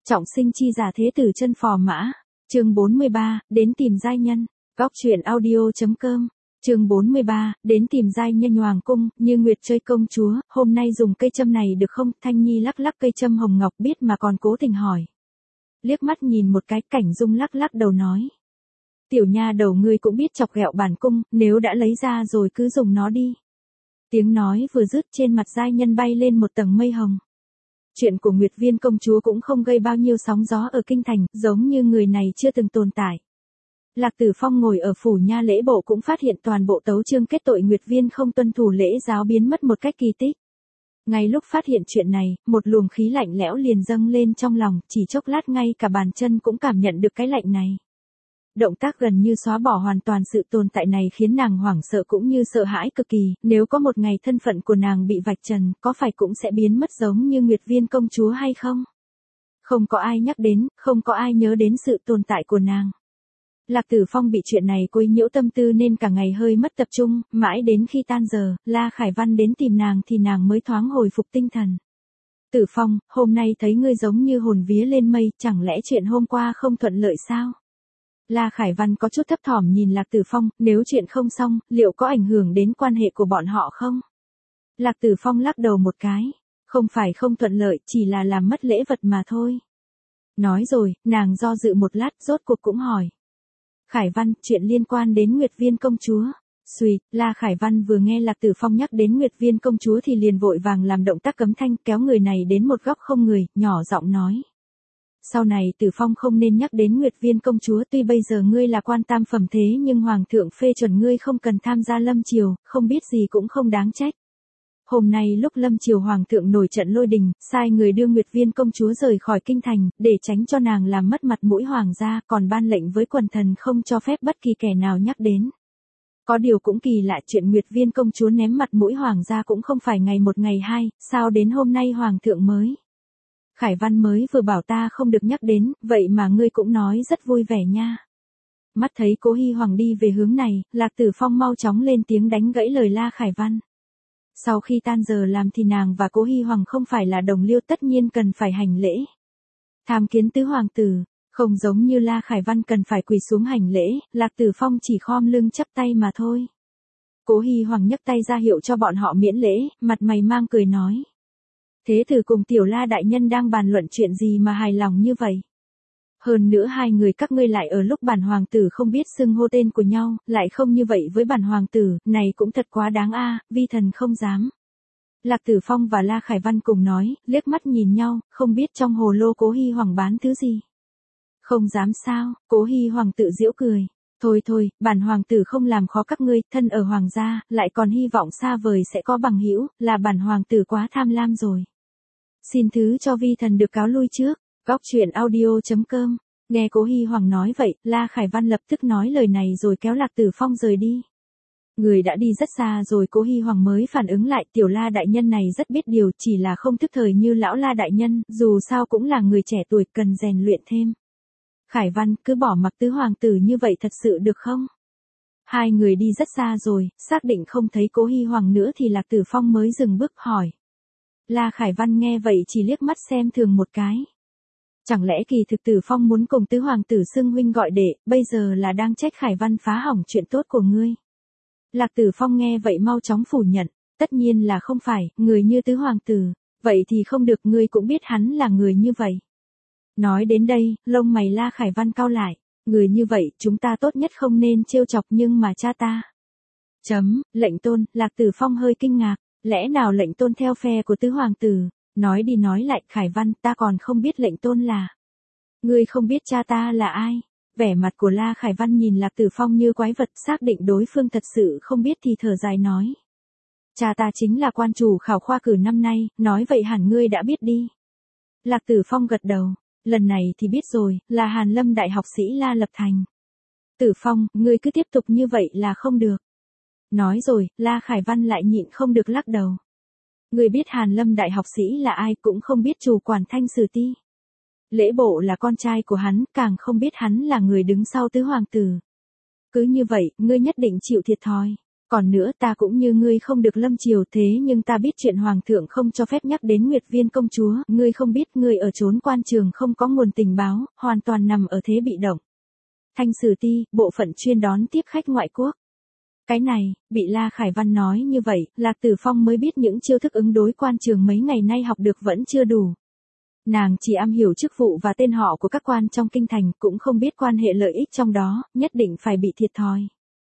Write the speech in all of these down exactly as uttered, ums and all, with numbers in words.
Trọng sinh chi giả thế tử chân phò mã. Chương bốn mươi ba, đến tìm giai nhân. Góc truyện audio.com. Chương bốn mươi ba, đến tìm giai nhân hoàng cung, Như Nguyệt chơi công chúa, hôm nay dùng cây châm này được không? Thanh Nhi lắc lắc cây châm hồng ngọc biết mà còn cố tình hỏi. Liếc mắt nhìn một cái, Cảnh Dung lắc lắc đầu nói. Tiểu nha đầu ngươi cũng biết chọc ghẹo bản cung, nếu đã lấy ra rồi cứ dùng nó đi. Tiếng nói vừa dứt, trên mặt giai nhân bay lên một tầng mây hồng. Chuyện của Nguyệt Viên công chúa cũng không gây bao nhiêu sóng gió ở kinh thành, giống như người này chưa từng tồn tại. Lạc Tử Phong ngồi ở phủ nha lễ bộ cũng phát hiện toàn bộ tấu chương kết tội Nguyệt Viên không tuân thủ lễ giáo biến mất một cách kỳ tích. Ngay lúc phát hiện chuyện này, một luồng khí lạnh lẽo liền dâng lên trong lòng, chỉ chốc lát ngay cả bàn chân cũng cảm nhận được cái lạnh này. Động tác gần như xóa bỏ hoàn toàn sự tồn tại này khiến nàng hoảng sợ cũng như sợ hãi cực kỳ, nếu có một ngày thân phận của nàng bị vạch trần, có phải cũng sẽ biến mất giống như Nguyệt Viên công chúa hay không? Không có ai nhắc đến, không có ai nhớ đến sự tồn tại của nàng. Lạc Tử Phong bị chuyện này quấy nhiễu tâm tư nên cả ngày hơi mất tập trung, mãi đến khi tan giờ, La Khải Văn đến tìm nàng thì nàng mới thoáng hồi phục tinh thần. Tử Phong, hôm nay thấy ngươi giống như hồn vía lên mây, chẳng lẽ chuyện hôm qua không thuận lợi sao? La Khải Văn có chút thấp thỏm nhìn Lạc Tử Phong, nếu chuyện không xong, liệu có ảnh hưởng đến quan hệ của bọn họ không? Lạc Tử Phong lắc đầu một cái, không phải không thuận lợi, chỉ là làm mất lễ vật mà thôi. Nói rồi, nàng do dự một lát, rốt cuộc cũng hỏi. Khải Văn, chuyện liên quan đến Nguyệt Viên công chúa. Xùi, La Khải Văn vừa nghe Lạc Tử Phong nhắc đến Nguyệt Viên công chúa thì liền vội vàng làm động tác cấm thanh, kéo người này đến một góc không người, nhỏ giọng nói. Sau này Tử Phong không nên nhắc đến Nguyệt Viên công chúa, tuy bây giờ ngươi là quan tam phẩm thế nhưng Hoàng thượng phê chuẩn ngươi không cần tham gia lâm triều, không biết gì cũng không đáng trách. Hôm nay lúc lâm triều Hoàng thượng nổi trận lôi đình, sai người đưa Nguyệt Viên công chúa rời khỏi kinh thành, để tránh cho nàng làm mất mặt mũi Hoàng gia, còn ban lệnh với quần thần không cho phép bất kỳ kẻ nào nhắc đến. Có điều cũng kỳ lạ, chuyện Nguyệt Viên công chúa ném mặt mũi Hoàng gia cũng không phải ngày một ngày hai, sao đến hôm nay Hoàng thượng mới. Khải Văn mới vừa bảo ta không được nhắc đến, vậy mà ngươi cũng nói rất vui vẻ nha. Mắt thấy Cố Hi Hoàng đi về hướng này, Lạc Tử Phong mau chóng lên tiếng đánh gãy lời La Khải Văn. Sau khi tan giờ làm thì nàng và Cố Hi Hoàng không phải là đồng liêu, tất nhiên cần phải hành lễ. Tham kiến tứ hoàng tử, không giống như La Khải Văn cần phải quỳ xuống hành lễ, Lạc Tử Phong chỉ khom lưng chắp tay mà thôi. Cố Hi Hoàng nhấc tay ra hiệu cho bọn họ miễn lễ, mặt mày mang cười nói. Thế tử cùng Tiểu La đại nhân đang bàn luận chuyện gì mà hài lòng như vậy? Hơn nữa hai người các ngươi lại ở lúc bản hoàng tử không biết xưng hô tên của nhau, lại không như vậy với bản hoàng tử, này cũng thật quá đáng a, vi thần không dám. Lạc Tử Phong và La Khải Văn cùng nói, liếc mắt nhìn nhau, không biết trong hồ lô Cố Hi Hoàng bán thứ gì. Không dám sao? Cố Hi Hoàng tự giễu cười. Thôi thôi, bản hoàng tử không làm khó các ngươi, thân ở hoàng gia, lại còn hy vọng xa vời sẽ có bằng hữu, là bản hoàng tử quá tham lam rồi. Xin thứ cho vi thần được cáo lui trước. Góc truyện audio.com. Nghe Cố Hi Hoàng nói vậy, La Khải Văn lập tức nói lời này rồi kéo Lạc Tử Phong rời đi. Người đã đi rất xa rồi Cố Hi Hoàng mới phản ứng lại, Tiểu La đại nhân này rất biết điều, chỉ là không thức thời như lão La đại nhân, dù sao cũng là người trẻ tuổi cần rèn luyện thêm. Khải Văn, cứ bỏ mặc tứ hoàng tử như vậy thật sự được không? Hai người đi rất xa rồi, xác định không thấy Cố Hi Hoàng nữa thì Lạc Tử Phong mới dừng bước hỏi. La Khải Văn nghe vậy chỉ liếc mắt xem thường một cái. Chẳng lẽ kỳ thực Tử Phong muốn cùng tứ hoàng tử xưng huynh gọi đệ, bây giờ là đang trách Khải Văn phá hỏng chuyện tốt của ngươi? Lạc Tử Phong nghe vậy mau chóng phủ nhận, tất nhiên là không phải, người như tứ hoàng tử, vậy thì không được, ngươi cũng biết hắn là người như vậy. Nói đến đây, lông mày La Khải Văn cau lại, người như vậy, chúng ta tốt nhất không nên trêu chọc, nhưng mà cha ta. Chấm, lệnh tôn, Lạc Tử Phong hơi kinh ngạc, lẽ nào lệnh tôn theo phe của tứ hoàng tử? Nói đi nói lại, Khải Văn, ta còn không biết lệnh tôn là. Ngươi không biết cha ta là ai? Vẻ mặt của La Khải Văn nhìn Lạc Tử Phong như quái vật, xác định đối phương thật sự không biết thì thở dài nói. Cha ta chính là quan chủ khảo khoa cử năm nay, nói vậy hẳn ngươi đã biết đi. Lạc Tử Phong gật đầu, lần này thì biết rồi, là Hàn Lâm đại học sĩ La Lập Thành. Tử Phong, ngươi cứ tiếp tục như vậy là không được. Nói rồi, La Khải Văn lại nhịn không được lắc đầu. Ngươi biết Hàn Lâm đại học sĩ là ai, cũng không biết chủ quản Thanh Sử Ti. Lễ bộ là con trai của hắn, càng không biết hắn là người đứng sau tứ hoàng tử. Cứ như vậy, ngươi nhất định chịu thiệt thòi. Còn nữa ta cũng như ngươi không được lâm triều thế nhưng ta biết chuyện hoàng thượng không cho phép nhắc đến Nguyệt Viên công chúa, ngươi không biết ngươi ở trốn quan trường không có nguồn tình báo, hoàn toàn nằm ở thế bị động. Thanh Sử Ti, bộ phận chuyên đón tiếp khách ngoại quốc. Cái này, bị La Khải Văn nói như vậy, Lạc Tử Phong mới biết những chiêu thức ứng đối quan trường mấy ngày nay học được vẫn chưa đủ. Nàng chỉ am hiểu chức vụ và tên họ của các quan trong kinh thành, cũng không biết quan hệ lợi ích trong đó, nhất định phải bị thiệt thòi.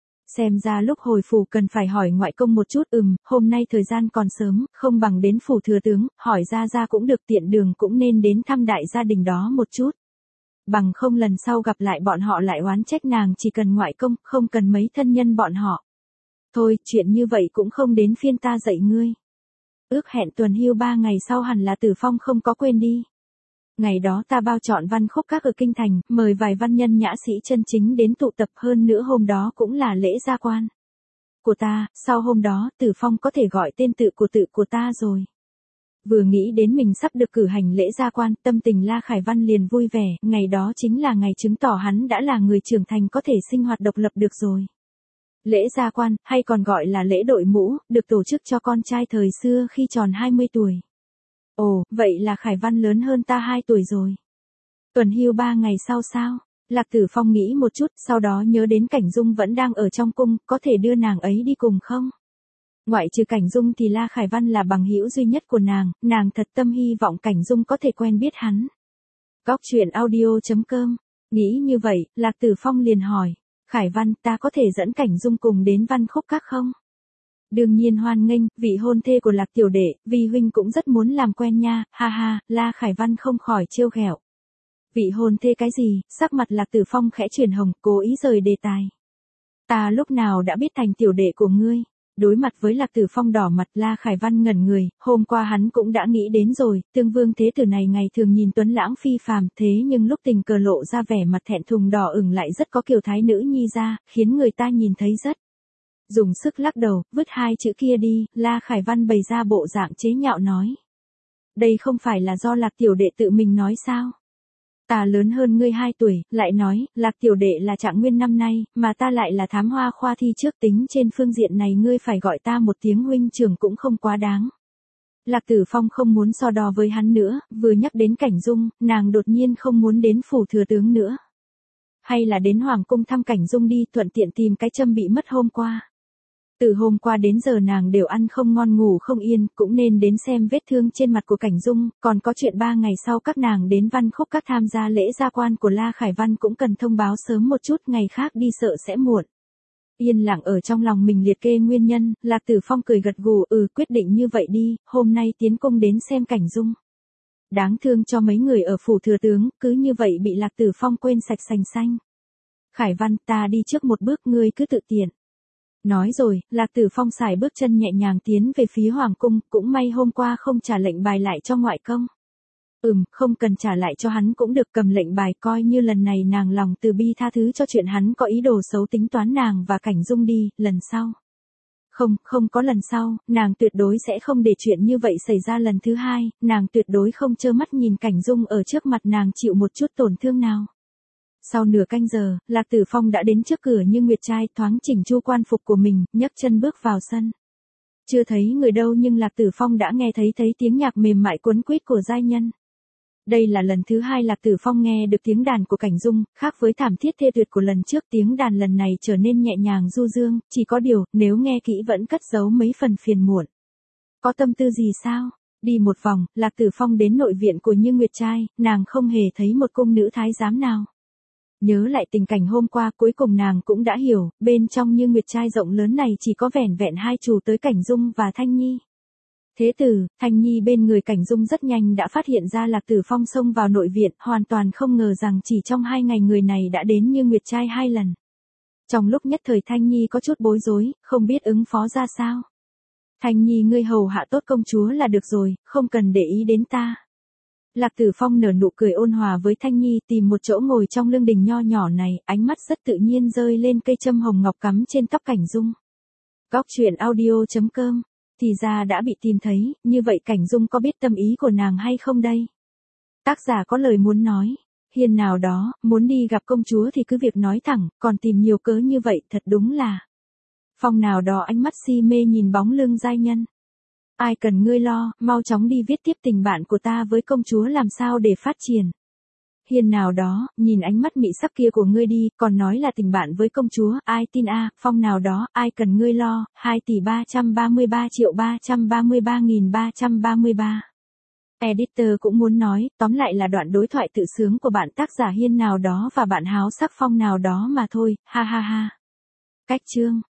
Xem ra lúc hồi phủ cần phải hỏi ngoại công một chút, ừm, hôm nay thời gian còn sớm, không bằng đến phủ thừa tướng, hỏi ra ra cũng được, tiện đường cũng nên đến thăm đại gia đình đó một chút. Bằng không lần sau gặp lại bọn họ lại oán trách nàng chỉ cần ngoại công, không cần mấy thân nhân bọn họ. Thôi, chuyện như vậy cũng không đến phiên ta dạy ngươi. Ước hẹn tuần hưu ba ngày sau hẳn là Tử Phong không có quên đi. Ngày đó ta bao chọn văn khúc các ở kinh thành, mời vài văn nhân nhã sĩ chân chính đến tụ tập, hơn nữa hôm đó cũng là lễ gia quan của ta, sau hôm đó Tử Phong có thể gọi tên tự của tự của ta rồi. Vừa nghĩ đến mình sắp được cử hành lễ gia quan, tâm tình La Khải Văn liền vui vẻ, ngày đó chính là ngày chứng tỏ hắn đã là người trưởng thành có thể sinh hoạt độc lập được rồi. Lễ gia quan, hay còn gọi là lễ đội mũ, được tổ chức cho con trai thời xưa khi tròn hai mươi tuổi. Ồ, vậy là Khải Văn lớn hơn ta hai tuổi rồi. Tuần hưu ba ngày sau sao? Lạc Tử Phong nghĩ một chút, sau đó nhớ đến Cảnh Dung vẫn đang ở trong cung, có thể đưa nàng ấy đi cùng không? Ngoại trừ Cảnh Dung thì La Khải Văn là bằng hữu duy nhất của nàng, nàng thật tâm hy vọng Cảnh Dung có thể quen biết hắn. Góc truyện audio chấm com. Nghĩ như vậy, Lạc Tử Phong liền hỏi, Khải Văn, ta có thể dẫn Cảnh Dung cùng đến văn khúc các không? Đương nhiên hoan nghênh, vị hôn thê của Lạc tiểu đệ, vì huynh cũng rất muốn làm quen nha, ha ha, La Khải Văn không khỏi trêu ghẹo. Vị hôn thê cái gì? Sắc mặt Lạc Tử Phong khẽ chuyển hồng, cố ý rời đề tài. Ta lúc nào đã biết thành tiểu đệ của ngươi? Đối mặt với Lạc Tử Phong đỏ mặt, La Khải Văn ngẩn người, hôm qua hắn cũng đã nghĩ đến rồi, Tương Vương thế tử này ngày thường nhìn tuấn lãng phi phàm, thế nhưng lúc tình cờ lộ ra vẻ mặt thẹn thùng đỏ ửng lại rất có kiểu thái nữ nhi ra, khiến người ta nhìn thấy rất. Dùng sức lắc đầu, vứt hai chữ kia đi, La Khải Văn bày ra bộ dạng chế nhạo nói. Đây không phải là do Lạc tiểu đệ tự mình nói sao? Ta lớn hơn ngươi hai tuổi, lại nói, Lạc tiểu đệ là trạng nguyên năm nay, mà ta lại là thám hoa khoa thi trước, tính trên phương diện này ngươi phải gọi ta một tiếng huynh trưởng cũng không quá đáng. Lạc Tử Phong không muốn so đo với hắn nữa, vừa nhắc đến Cảnh Dung, nàng đột nhiên không muốn đến phủ thừa tướng nữa. Hay là đến Hoàng cung thăm Cảnh Dung đi, thuận tiện tìm cái châm bị mất hôm qua. Từ hôm qua đến giờ nàng đều ăn không ngon ngủ không yên, cũng nên đến xem vết thương trên mặt của Cảnh Dung, còn có chuyện ba ngày sau các nàng đến văn khúc các tham gia lễ gia quan của La Khải Văn cũng cần thông báo sớm một chút, ngày khác đi sợ sẽ muộn. Yên lặng ở trong lòng mình liệt kê nguyên nhân, Lạc Tử Phong cười gật gù, ừ quyết định như vậy đi, hôm nay tiến cung đến xem Cảnh Dung. Đáng thương cho mấy người ở phủ thừa tướng, cứ như vậy bị Lạc Tử Phong quên sạch sành xanh. Khải Văn, ta đi trước một bước, ngươi cứ tự tiện. Nói rồi, Lạc Tử Phong xài bước chân nhẹ nhàng tiến về phía Hoàng cung, cũng may hôm qua không trả lệnh bài lại cho ngoại công. Ừm, không cần trả lại cho hắn cũng được, cầm lệnh bài, coi như lần này nàng lòng từ bi tha thứ cho chuyện hắn có ý đồ xấu tính toán nàng và Cảnh Dung đi, lần sau. Không, không có lần sau, nàng tuyệt đối sẽ không để chuyện như vậy xảy ra lần thứ hai, nàng tuyệt đối không trơ mắt nhìn Cảnh Dung ở trước mặt nàng chịu một chút tổn thương nào. Sau nửa canh giờ, Lạc Tử Phong đã đến trước cửa Như Nguyệt trai, thoáng chỉnh chu quan phục của mình, nhấc chân bước vào sân. Chưa thấy người đâu nhưng Lạc Tử Phong đã nghe thấy thấy tiếng nhạc mềm mại cuốn quýt của giai nhân. Đây là lần thứ hai Lạc Tử Phong nghe được tiếng đàn của Cảnh Dung, khác với thảm thiết thê tuyệt của lần trước, tiếng đàn lần này trở nên nhẹ nhàng du dương, chỉ có điều, nếu nghe kỹ vẫn cất giấu mấy phần phiền muộn. Có tâm tư gì sao? Đi một vòng, Lạc Tử Phong đến nội viện của Như Nguyệt trai, nàng không hề thấy một cung nữ thái giám nào. Nhớ lại tình cảnh hôm qua, cuối cùng nàng cũng đã hiểu, bên trong Như Nguyệt trai rộng lớn này chỉ có vẻn vẹn hai chủ tới Cảnh Dung và Thanh Nhi. Thế tử, Thanh Nhi bên người Cảnh Dung rất nhanh đã phát hiện ra Lạc Tử Phong xông vào nội viện, hoàn toàn không ngờ rằng chỉ trong hai ngày người này đã đến Như Nguyệt trai hai lần. Trong lúc nhất thời Thanh Nhi có chút bối rối, không biết ứng phó ra sao. Thanh Nhi, ngươi hầu hạ tốt công chúa là được rồi, không cần để ý đến ta. Lạc Tử Phong nở nụ cười ôn hòa với Thanh Nhi, tìm một chỗ ngồi trong lương đình nho nhỏ này, ánh mắt rất tự nhiên rơi lên cây châm hồng ngọc cắm trên tóc Cảnh Dung. Góc truyện audio chấm com. Thì ra đã bị tìm thấy, như vậy Cảnh Dung có biết tâm ý của nàng hay không đây? Tác giả có lời muốn nói, hiền nào đó, muốn đi gặp công chúa thì cứ việc nói thẳng, còn tìm nhiều cớ như vậy thật đúng là Phong nào đó ánh mắt si mê nhìn bóng lưng giai nhân. Ai cần ngươi lo, mau chóng đi viết tiếp tình bạn của ta với công chúa làm sao để phát triển. Hiền nào đó, nhìn ánh mắt mị sắc kia của ngươi đi, còn nói là tình bạn với công chúa, ai tin a? Phong nào đó, ai cần ngươi lo, hai tỷ ba trăm ba mươi ba triệu ba trăm ba mươi ba nghìn ba trăm ba mươi ba. Editor cũng muốn nói, tóm lại là đoạn đối thoại tự sướng của bạn tác giả Hiên nào đó và bạn háo sắc Phong nào đó mà thôi, ha ha ha. Cách chương